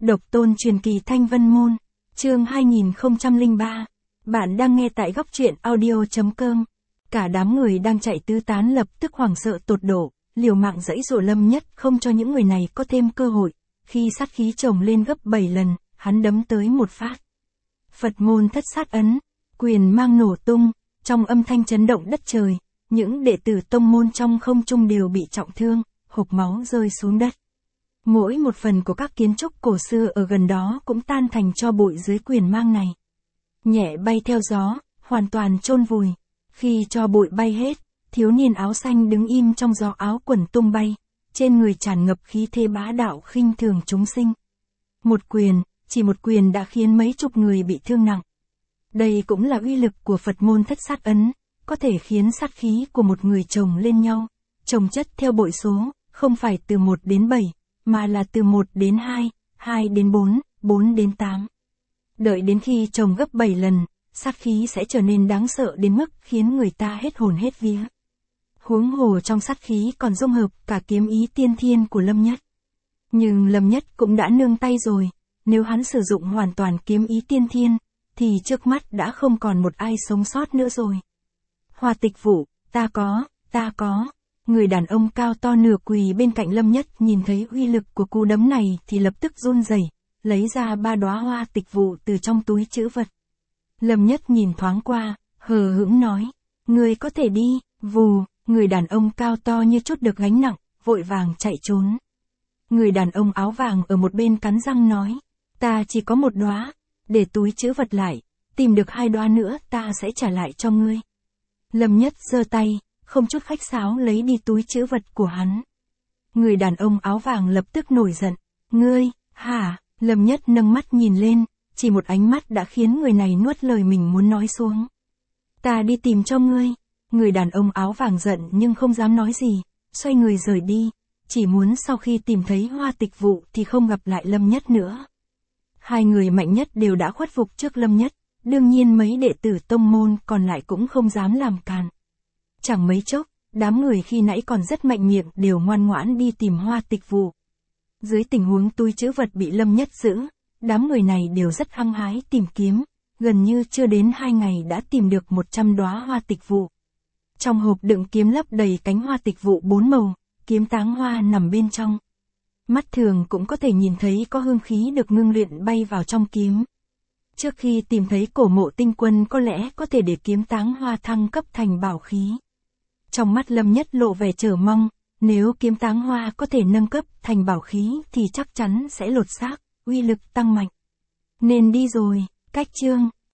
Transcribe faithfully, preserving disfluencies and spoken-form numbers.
Độc tôn truyền kỳ Thanh Vân Môn, chương hai nghìn không trăm lẻ ba. Bạn đang nghe tại góc truyện audio.com. Cả đám người đang chạy tứ tán lập tức hoảng sợ tột độ, liều mạng giãy giụa Lâm Nhất không cho những người này có thêm cơ hội. Khi sát khí chồng lên gấp bảy lần, hắn đấm tới một phát. Phật môn thất sát ấn, quyền mang nổ tung, trong âm thanh chấn động đất trời, những đệ tử tông môn trong không trung đều bị trọng thương, hộc máu rơi xuống đất. Mỗi một phần của các kiến trúc cổ xưa ở gần đó cũng tan thành tro bụi dưới quyền mang này. Nhẹ bay theo gió, hoàn toàn chôn vùi. Khi tro bụi bay hết, thiếu niên áo xanh đứng im trong gió áo quần tung bay, trên người tràn ngập khí thế bá đạo khinh thường chúng sinh. Một quyền, chỉ một quyền đã khiến mấy chục người bị thương nặng. Đây cũng là uy lực của Phật môn thất sát ấn, có thể khiến sát khí của một người chồng lên nhau, chồng chất theo bội số, không phải từ một đến bảy, mà là từ một đến hai, hai đến bốn, bốn đến tám. Đợi đến khi chồng gấp bảy lần, sát khí sẽ trở nên đáng sợ đến mức khiến người ta hết hồn hết vía. Huống hồ trong sát khí còn dung hợp cả kiếm ý tiên thiên của Lâm Nhất. Nhưng Lâm Nhất cũng đã nương tay rồi, nếu hắn sử dụng hoàn toàn kiếm ý tiên thiên, thì trước mắt đã không còn một ai sống sót nữa rồi. Hoa Tịch Vũ, ta có, ta có. Người đàn ông cao to nửa quỳ bên cạnh Lâm Nhất nhìn thấy uy lực của cú đấm này thì lập tức run rẩy, lấy ra ba đóa hoa tịch vụ từ trong túi trữ vật. Lâm Nhất nhìn thoáng qua, hờ hững nói, ngươi có thể đi, vù, người đàn ông cao to như chút được gánh nặng, vội vàng chạy trốn. Người đàn ông áo vàng ở một bên cắn răng nói, ta chỉ có một đóa, để túi trữ vật lại, tìm được hai đóa nữa ta sẽ trả lại cho ngươi. Lâm Nhất giơ tay, không chút khách sáo lấy đi túi trữ vật của hắn. Người đàn ông áo vàng lập tức nổi giận, ngươi, hả? Lâm Nhất nâng mắt nhìn lên, chỉ một ánh mắt đã khiến người này nuốt lời mình muốn nói xuống. Ta đi tìm cho ngươi. Người đàn ông áo vàng giận nhưng không dám nói gì, xoay người rời đi, chỉ muốn sau khi tìm thấy hoa tịch vụ thì không gặp lại Lâm Nhất nữa. Hai người mạnh nhất đều đã khuất phục trước Lâm Nhất, đương nhiên mấy đệ tử tông môn còn lại cũng không dám làm càn. Chẳng mấy chốc, đám người khi nãy còn rất mạnh miệng đều ngoan ngoãn đi tìm hoa tịch vụ. Dưới tình huống túi trữ vật bị Lâm Nhất giữ, đám người này đều rất hăng hái tìm kiếm, gần như chưa đến hai ngày đã tìm được một trăm đóa hoa tịch vụ. Trong hộp đựng kiếm lấp đầy cánh hoa tịch vụ bốn màu, kiếm táng hoa nằm bên trong. Mắt thường cũng có thể nhìn thấy có hương khí được ngưng luyện bay vào trong kiếm. Trước khi tìm thấy cổ mộ tinh quân có lẽ có thể để kiếm táng hoa thăng cấp thành bảo khí. Trong mắt Lâm Nhất lộ vẻ chờ mong, nếu kiếm táng hoa có thể nâng cấp thành bảo khí thì chắc chắn sẽ lột xác, uy lực tăng mạnh. Nên đi rồi, cách chương.